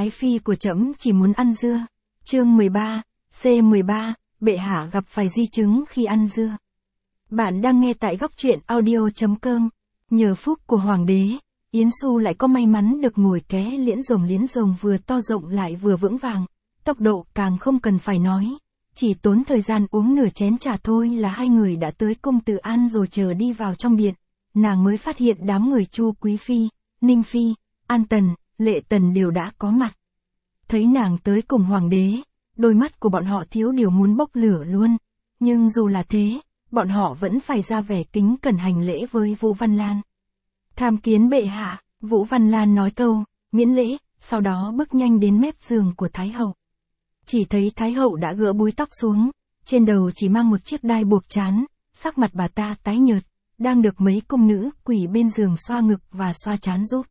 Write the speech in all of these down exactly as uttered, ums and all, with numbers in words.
Ái phi của trẫm chỉ muốn ăn dưa. Chương mười ba, C mười ba, bệ hạ gặp phải di chứng khi ăn dưa. Bạn đang nghe tại góc truyện audio chấm com. Nhờ phúc của hoàng đế, Yến Xu lại có may mắn được ngồi ké liễn rồng liễn rồng vừa to rộng lại vừa vững vàng, tốc độ càng không cần phải nói. Chỉ tốn thời gian uống nửa chén trà thôi là hai người đã tới cung Từ An rồi chờ đi vào trong điện. Nàng mới phát hiện đám người Chu Quý Phi, Ninh Phi, An Tần, Lệ Tần đều đã có mặt. Thấy nàng tới cùng hoàng đế, đôi mắt của bọn họ thiếu điều muốn bốc lửa luôn. Nhưng dù là thế, bọn họ vẫn phải ra vẻ kính cẩn hành lễ với Vũ Văn Lan. Tham kiến bệ hạ, Vũ Văn Lan nói câu, miễn lễ, sau đó bước nhanh đến mép giường của Thái hậu. Chỉ thấy Thái hậu đã gỡ búi tóc xuống, trên đầu chỉ mang một chiếc đai buộc trán, sắc mặt bà ta tái nhợt, đang được mấy cung nữ quỳ bên giường xoa ngực và xoa trán giúp.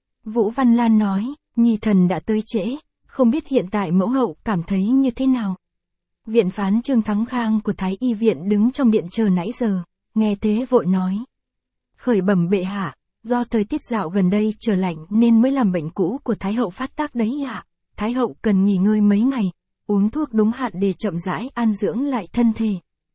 Vũ Văn Lan nói, nhi thần đã tới trễ, không biết hiện tại mẫu hậu cảm thấy như thế nào. Viện phán Trương Thắng Khang của Thái y viện đứng trong điện chờ nãy giờ, nghe thế vội nói. Khởi bẩm bệ hạ, do thời tiết dạo gần đây trở lạnh nên mới làm bệnh cũ của Thái hậu phát tác đấy ạ. Thái hậu cần nghỉ ngơi mấy ngày, uống thuốc đúng hạn để chậm rãi an dưỡng lại thân thể.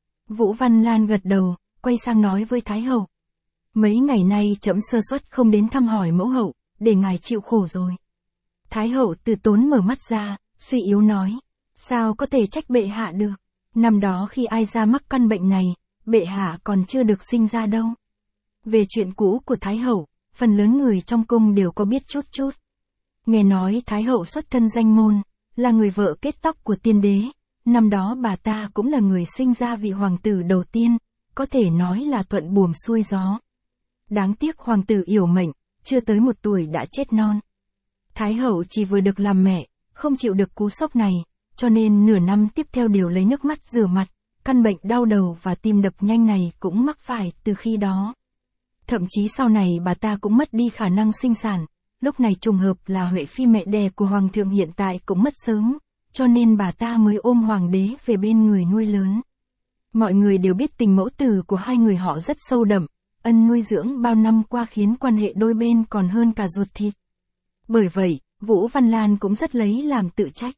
Vũ Văn Lan gật đầu, quay sang nói với Thái hậu. Mấy ngày nay trẫm sơ suất không đến thăm hỏi mẫu hậu, để ngài chịu khổ rồi. Thái hậu từ tốn mở mắt ra, suy yếu nói. Sao có thể trách bệ hạ được? Năm đó khi ai ra mắc căn bệnh này, bệ hạ còn chưa được sinh ra đâu. Về chuyện cũ của Thái hậu, phần lớn người trong cung đều có biết chút chút. Nghe nói Thái hậu xuất thân danh môn, là người vợ kết tóc của tiên đế. Năm đó bà ta cũng là người sinh ra vị hoàng tử đầu tiên, có thể nói là thuận buồm xuôi gió. Đáng tiếc hoàng tử yểu mệnh, chưa tới một tuổi đã chết non. Thái hậu chỉ vừa được làm mẹ, không chịu được cú sốc này, cho nên nửa năm tiếp theo đều lấy nước mắt rửa mặt, căn bệnh đau đầu và tim đập nhanh này cũng mắc phải từ khi đó. Thậm chí sau này bà ta cũng mất đi khả năng sinh sản, lúc này trùng hợp là Huệ Phi mẹ đẻ của hoàng thượng hiện tại cũng mất sớm, cho nên bà ta mới ôm hoàng đế về bên người nuôi lớn. Mọi người đều biết tình mẫu tử của hai người họ rất sâu đậm, ân nuôi dưỡng bao năm qua khiến quan hệ đôi bên còn hơn cả ruột thịt. Bởi vậy, Vũ Văn Lan cũng rất lấy làm tự trách.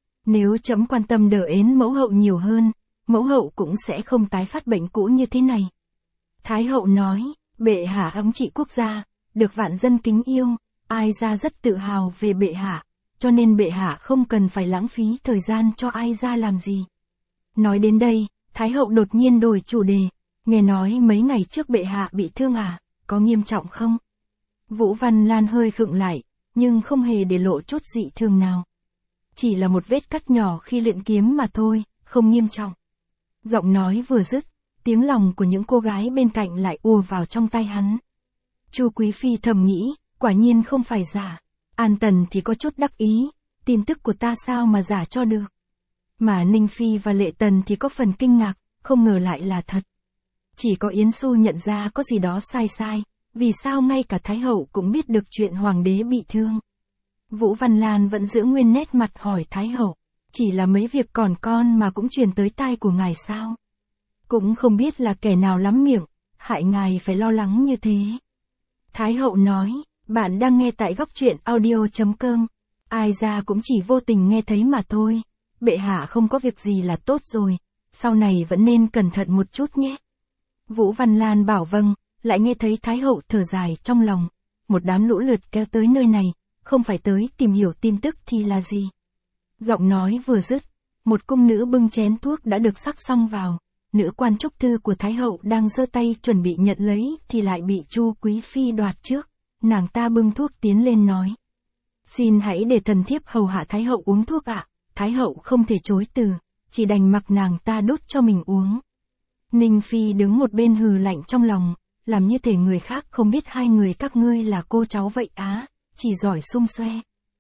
Nếu trẫm quan tâm đỡ ến mẫu hậu nhiều hơn, mẫu hậu cũng sẽ không tái phát bệnh cũ như thế này. Thái hậu nói, bệ hạ thống trị quốc gia, được vạn dân kính yêu, ai ra rất tự hào về bệ hạ, cho nên bệ hạ không cần phải lãng phí thời gian cho ai ra làm gì. Nói đến đây, Thái hậu đột nhiên đổi chủ đề, nghe nói mấy ngày trước bệ hạ bị thương à, có nghiêm trọng không? Vũ Văn Lan hơi khựng lại, nhưng không hề để lộ chút dị thường nào. Chỉ là một vết cắt nhỏ khi luyện kiếm mà thôi, không nghiêm trọng. Giọng nói vừa dứt, tiếng lòng của những cô gái bên cạnh lại ùa vào trong tai hắn. Chu Quý Phi thầm nghĩ, quả nhiên không phải giả. An Tần thì có chút đắc ý, tin tức của ta sao mà giả cho được. Mà Ninh Phi và Lệ Tần thì có phần kinh ngạc, không ngờ lại là thật. Chỉ có Yến Xu nhận ra có gì đó sai sai, vì sao ngay cả Thái hậu cũng biết được chuyện hoàng đế bị thương. Vũ Văn Lan vẫn giữ nguyên nét mặt hỏi Thái hậu, chỉ là mấy việc còn con mà cũng truyền tới tai của ngài sao? Cũng không biết là kẻ nào lắm miệng, hại ngài phải lo lắng như thế. Thái hậu nói, bạn đang nghe tại góc truyện audio chấm com, ai ra cũng chỉ vô tình nghe thấy mà thôi, bệ hạ không có việc gì là tốt rồi, sau này vẫn nên cẩn thận một chút nhé. Vũ Văn Lan bảo vâng, lại nghe thấy Thái hậu thở dài trong lòng, một đám lũ lượt kéo tới nơi này, không phải tới tìm hiểu tin tức thì là gì. Giọng nói vừa dứt, một cung nữ bưng chén thuốc đã được sắc xong vào, nữ quan trúc thư của Thái hậu đang giơ tay chuẩn bị nhận lấy thì lại bị Chu Quý Phi đoạt trước, nàng ta bưng thuốc tiến lên nói. Xin hãy để thần thiếp hầu hạ Thái hậu uống thuốc ạ. Thái hậu không thể chối từ, chỉ đành mặc nàng ta đút cho mình uống. Ninh Phi đứng một bên hừ lạnh trong lòng, làm như thể người khác không biết hai người các ngươi là cô cháu vậy á, chỉ giỏi xung xoe.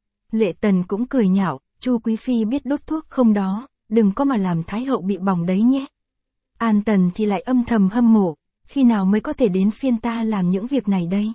Lệ Tần cũng cười nhạo, Chu Quý Phi biết đốt thuốc không đó, đừng có mà làm Thái hậu bị bỏng đấy nhé. An Tần thì lại âm thầm hâm mộ, khi nào mới có thể đến phiên ta làm những việc này đây.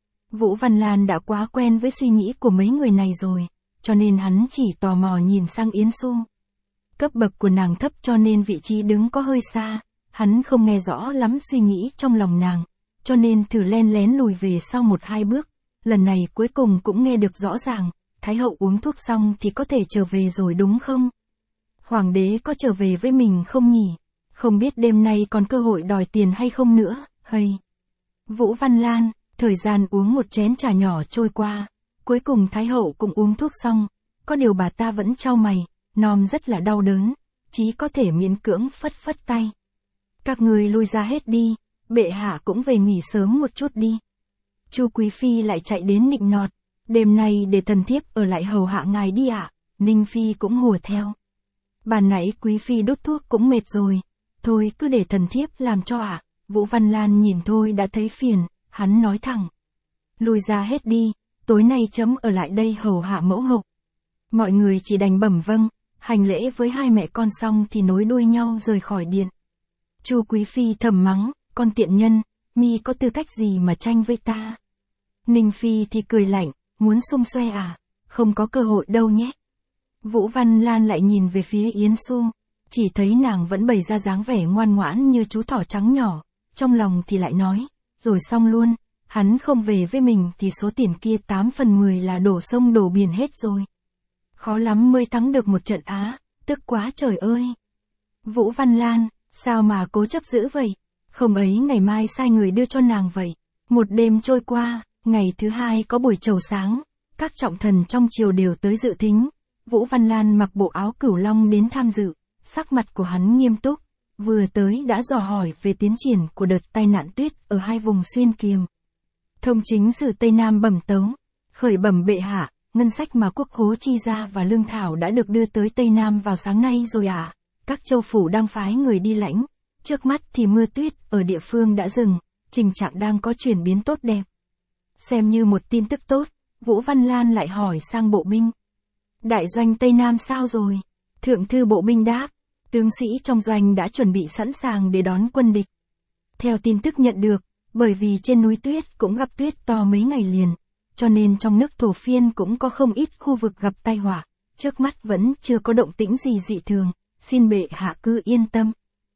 Vũ Văn Lan đã quá quen với suy nghĩ của mấy người này rồi, cho nên hắn chỉ tò mò nhìn sang Yến Xu. Cấp bậc của nàng thấp cho nên vị trí đứng có hơi xa, hắn không nghe rõ lắm suy nghĩ trong lòng nàng, cho nên thử len lén lùi về sau một hai bước, lần này cuối cùng cũng nghe được rõ ràng, Thái hậu uống thuốc xong thì có thể trở về rồi đúng không? Hoàng đế có trở về với mình không nhỉ? Không biết đêm nay còn cơ hội đòi tiền hay không nữa, hay. Vũ Văn Lan, thời gian uống một chén trà nhỏ trôi qua, cuối cùng Thái hậu cũng uống thuốc xong, có điều bà ta vẫn chau mày, nom rất là đau đớn, chí có thể miễn cưỡng phất phất tay. Các người lui ra hết đi, bệ hạ cũng về nghỉ sớm một chút đi. Chu Quý Phi lại chạy đến nịnh nọt, đêm nay để thần thiếp ở lại hầu hạ ngài đi ạ. Ninh Phi cũng hùa theo. Bàn nãy Quý Phi đốt thuốc cũng mệt rồi, thôi cứ để thần thiếp làm cho ạ. Vũ Văn Lan nhìn thôi đã thấy phiền, hắn nói thẳng. Lui ra hết đi, tối nay chấm ở lại đây hầu hạ mẫu hậu. Mọi người chỉ đành bẩm vâng, hành lễ với hai mẹ con xong thì nối đuôi nhau rời khỏi điện. Chu Quý Phi thầm mắng, con tiện nhân, mi có tư cách gì mà tranh với ta? Ninh Phi thì cười lạnh, muốn xung xoe à, không có cơ hội đâu nhé. Vũ Văn Lan lại nhìn về phía Yến Xu, chỉ thấy nàng vẫn bày ra dáng vẻ ngoan ngoãn như chú thỏ trắng nhỏ, trong lòng thì lại nói, rồi xong luôn, hắn không về với mình thì số tiền kia tám phần mười là đổ sông đổ biển hết rồi. Khó lắm mới thắng được một trận á, tức quá trời ơi. Vũ Văn Lan, sao mà cố chấp dữ vậy? Không ấy ngày mai sai người đưa cho nàng vậy. Một đêm trôi qua, ngày thứ hai có buổi chầu sáng, các trọng thần trong triều đều tới dự thính. Vũ Văn Lan mặc bộ áo cửu long đến tham dự, sắc mặt của hắn nghiêm túc, vừa tới đã dò hỏi về tiến triển của đợt tai nạn tuyết ở hai vùng xuyên kiềm. Thông chính sử Tây Nam bẩm tấu, khởi bẩm bệ hạ, ngân sách mà quốc khố chi ra và lương thảo đã được đưa tới Tây Nam vào sáng nay rồi ạ. À. Các châu phủ đang phái người đi lãnh, trước mắt thì mưa tuyết ở địa phương đã dừng, tình trạng đang có chuyển biến tốt đẹp. Xem như một tin tức tốt, Vũ Văn Lan lại hỏi sang bộ binh. Đại doanh Tây Nam sao rồi? Thượng thư bộ binh đáp, tướng sĩ trong doanh đã chuẩn bị sẵn sàng để đón quân địch. Theo tin tức nhận được, bởi vì trên núi tuyết cũng gặp tuyết to mấy ngày liền, cho nên trong nước Thổ Phiên cũng có không ít khu vực gặp tai họa, trước mắt vẫn chưa có động tĩnh gì dị thường, xin bệ hạ cứ yên tâm.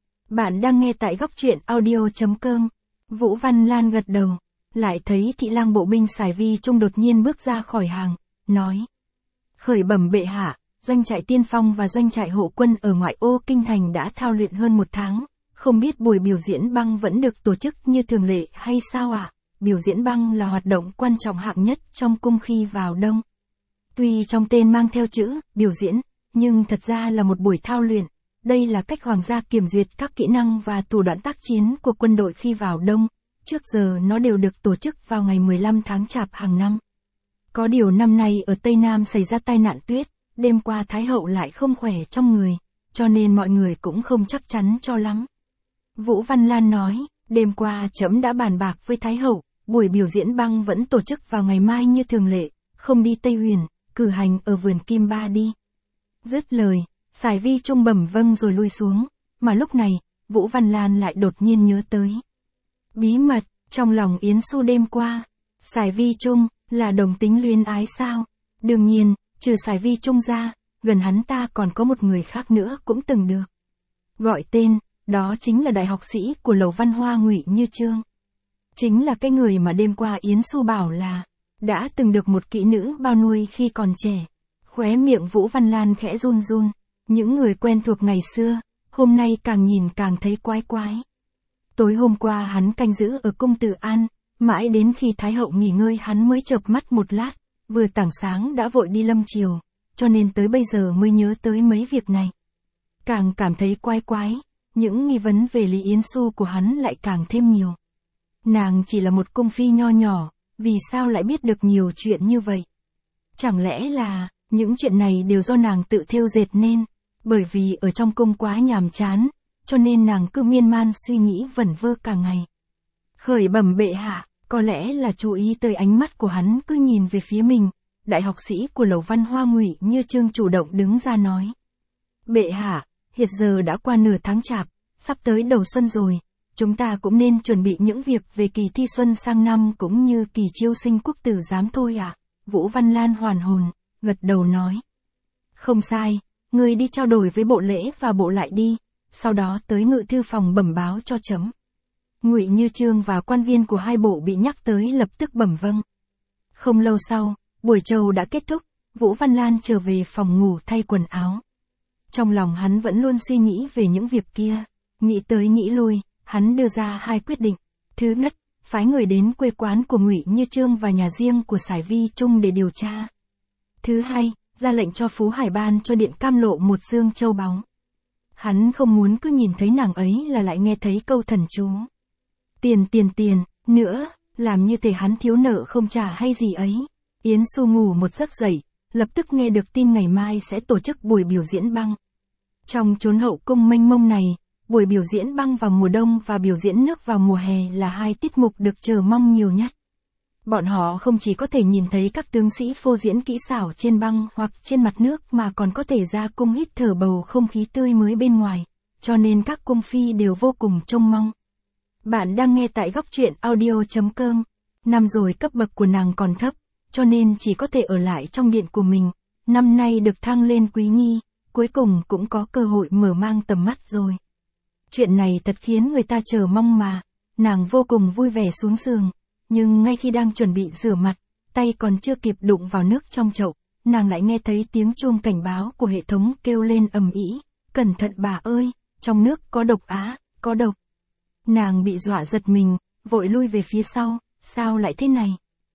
Bạn đang nghe tại góc truyện audio chấm com. Vũ Văn Lan gật đầu, lại thấy thị lang bộ binh Sài Vi Trung đột nhiên bước ra khỏi hàng, nói. Khởi bẩm bệ hạ, doanh trại tiên phong và doanh trại hộ quân ở ngoại ô kinh thành đã thao luyện hơn một tháng, không biết buổi biểu diễn băng vẫn được tổ chức như thường lệ hay sao ạ? À? Biểu diễn băng là hoạt động quan trọng hạng nhất trong cung khi vào đông. Tuy trong tên mang theo chữ biểu diễn, nhưng thật ra là một buổi thao luyện. Đây là cách hoàng gia kiểm duyệt các kỹ năng và thủ đoạn tác chiến của quân đội khi vào đông. Trước giờ nó đều được tổ chức vào ngày mười lăm tháng Chạp hàng năm. Có điều năm nay ở Tây Nam xảy ra tai nạn tuyết, đêm qua Thái hậu lại không khỏe trong người, cho nên mọi người cũng không chắc chắn cho lắm. Vũ Văn Lan nói, đêm qua trẫm đã bàn bạc với Thái hậu, buổi biểu diễn băng vẫn tổ chức vào ngày mai như thường lệ, không đi Tây Huyền, cử hành ở vườn Kim Ba đi. Dứt lời, Sài Vi Trung bẩm vâng rồi lui xuống, mà lúc này, Vũ Văn Lan lại đột nhiên nhớ tới. Bí mật, trong lòng Yến Xu đêm qua, Sài Vi Trung, là đồng tính luyến ái sao? Đương nhiên, trừ Sài Vi Trung ra, gần hắn ta còn có một người khác nữa cũng từng được gọi tên, đó chính là đại học sĩ của Lầu Văn Hoa Ngụy Như Chương. Chính là cái người mà đêm qua Yến Xu bảo là đã từng được một kỹ nữ bao nuôi khi còn trẻ. Khóe miệng Vũ Văn Lan khẽ run run, những người quen thuộc ngày xưa, hôm nay càng nhìn càng thấy quái quái. Tối hôm qua hắn canh giữ ở cung Từ An, mãi đến khi Thái hậu nghỉ ngơi hắn mới chợp mắt một lát, vừa tảng sáng đã vội đi lâm triều, cho nên tới bây giờ mới nhớ tới mấy việc này. Càng cảm thấy quái quái, những nghi vấn về Lý Yến Xu của hắn lại càng thêm nhiều. Nàng chỉ là một cung phi nho nhỏ, vì sao lại biết được nhiều chuyện như vậy? Chẳng lẽ là, những chuyện này đều do nàng tự thêu dệt nên, bởi vì ở trong cung quá nhàm chán, cho nên nàng cứ miên man suy nghĩ vẩn vơ cả ngày. Khởi bẩm bệ hạ, có lẽ là chú ý tới ánh mắt của hắn cứ nhìn về phía mình, đại học sĩ của Lầu Văn Hoa Ngụy Như Chương chủ động đứng ra nói. Bệ hạ, hiện giờ đã qua nửa tháng Chạp, sắp tới đầu xuân rồi, chúng ta cũng nên chuẩn bị những việc về kỳ thi xuân sang năm cũng như kỳ chiêu sinh quốc tử giám thôi ạ. À? Vũ Văn Lan hoàn hồn, gật đầu nói. Không sai, người đi trao đổi với bộ lễ và bộ lại đi, sau đó tới ngự thư phòng bẩm báo cho chấm. Ngụy Như Chương và quan viên của hai bộ bị nhắc tới lập tức bẩm vâng. Không lâu sau, buổi chầu đã kết thúc, Vũ Văn Lan trở về phòng ngủ thay quần áo. Trong lòng hắn vẫn luôn suy nghĩ về những việc kia, nghĩ tới nghĩ lui, hắn đưa ra hai quyết định. Thứ nhất, phái người đến quê quán của Ngụy Như Chương và nhà riêng của Sải Vi Trung để điều tra. Thứ hai, ra lệnh cho Phú Hải ban cho Điện Cam Lộ một dương châu báu. Hắn không muốn cứ nhìn thấy nàng ấy là lại nghe thấy câu thần chú. Tiền tiền tiền, nữa, làm như thể hắn thiếu nợ không trả hay gì ấy. Yến Xu ngủ một giấc dậy, lập tức nghe được tin ngày mai sẽ tổ chức buổi biểu diễn băng. Trong chốn hậu cung mênh mông này, buổi biểu diễn băng vào mùa đông và biểu diễn nước vào mùa hè là hai tiết mục được chờ mong nhiều nhất. Bọn họ không chỉ có thể nhìn thấy các tướng sĩ phô diễn kỹ xảo trên băng hoặc trên mặt nước mà còn có thể ra cung hít thở bầu không khí tươi mới bên ngoài, cho nên các cung phi đều vô cùng trông mong. Bạn đang nghe tại góc truyện audio chấm com. Năm rồi cấp bậc của nàng còn thấp, cho nên chỉ có thể ở lại trong điện của mình. Năm nay được thăng lên quý nghi, cuối cùng cũng có cơ hội mở mang tầm mắt rồi. Chuyện này thật khiến người ta chờ mong mà. Nàng vô cùng vui vẻ xuống giường, nhưng ngay khi đang chuẩn bị rửa mặt, tay còn chưa kịp đụng vào nước trong chậu, nàng lại nghe thấy tiếng chuông cảnh báo của hệ thống kêu lên ầm ĩ. Cẩn thận bà ơi, trong nước có độc á, có độc. Nàng bị dọa giật mình, vội lui về phía sau, sao lại thế này?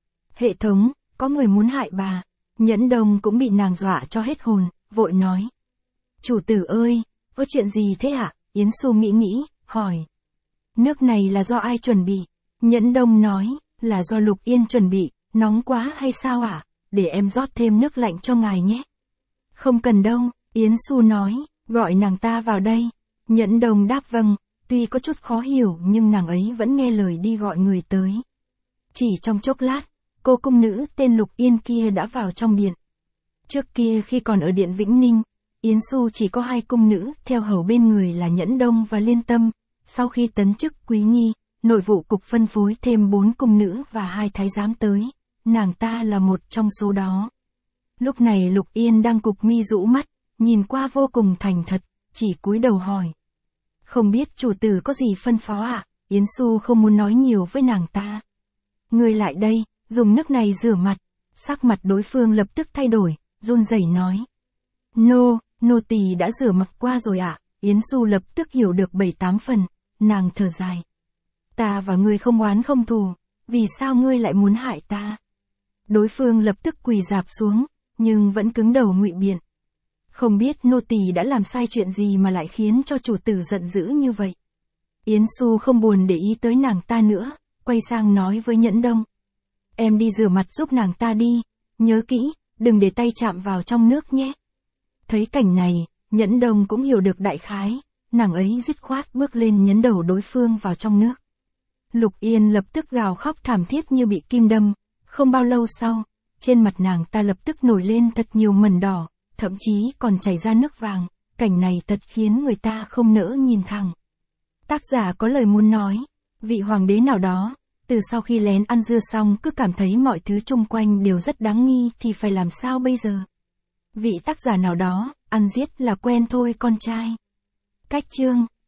Hệ thống, có người muốn hại bà. Nhẫn Đông cũng bị nàng dọa cho hết hồn, vội nói. Chủ tử ơi, có chuyện gì thế ạ? Yến Xu nghĩ nghĩ, hỏi. Nước này là do ai chuẩn bị? Nhẫn Đông nói, là do Lục Yên chuẩn bị, nóng quá hay sao ạ? Để em rót thêm nước lạnh cho ngài nhé. Không cần đâu, Yến Xu nói, gọi nàng ta vào đây. Nhẫn Đông đáp vâng, tuy có chút khó hiểu nhưng nàng ấy vẫn nghe lời đi gọi người tới. Chỉ trong chốc lát, cô cung nữ tên Lục Yên kia đã vào trong điện. Trước kia khi còn ở điện Vĩnh Ninh, Yến Xu chỉ có hai cung nữ theo hầu bên người là Nhẫn Đông và Liên Tâm. Sau khi tấn chức quý nghi, nội vụ cục phân phối thêm bốn cung nữ và hai thái giám tới, nàng ta là một trong số đó. Lúc này Lục Yên đang cụp mi rũ mắt, nhìn qua vô cùng thành thật, chỉ cúi đầu hỏi. Không biết chủ tử có gì phân phó ạ? À? Yến Xu không muốn nói nhiều với nàng ta. Người lại đây, dùng nước này rửa mặt. Sắc mặt đối phương lập tức thay đổi, run rẩy nói. Nô, nô tỳ đã rửa mặt qua rồi ạ. À? Yến Xu lập tức hiểu được bảy tám phần, nàng thở dài. Ta và ngươi không oán không thù, vì sao ngươi lại muốn hại ta? Đối phương lập tức quỳ rạp xuống, nhưng vẫn cứng đầu ngụy biện. Không biết nô tỳ đã làm sai chuyện gì mà lại khiến cho chủ tử giận dữ như vậy. Yến Xu không buồn để ý tới nàng ta nữa, quay sang nói với Nhẫn Đông. Em đi rửa mặt giúp nàng ta đi, nhớ kỹ, đừng để tay chạm vào trong nước nhé. Thấy cảnh này, Nhẫn Đông cũng hiểu được đại khái, nàng ấy dứt khoát bước lên nhấn đầu đối phương vào trong nước. Lục Yên lập tức gào khóc thảm thiết như bị kim đâm, không bao lâu sau, trên mặt nàng ta lập tức nổi lên thật nhiều mẩn đỏ, thậm chí còn chảy ra nước vàng, cảnh này thật khiến người ta không nỡ nhìn thẳng. Tác giả có lời muốn nói, vị hoàng đế nào đó, từ sau khi lén ăn dưa xong cứ cảm thấy mọi thứ chung quanh đều rất đáng nghi thì phải làm sao bây giờ? Vị tác giả nào đó, ăn giết là quen thôi con trai. Cách chương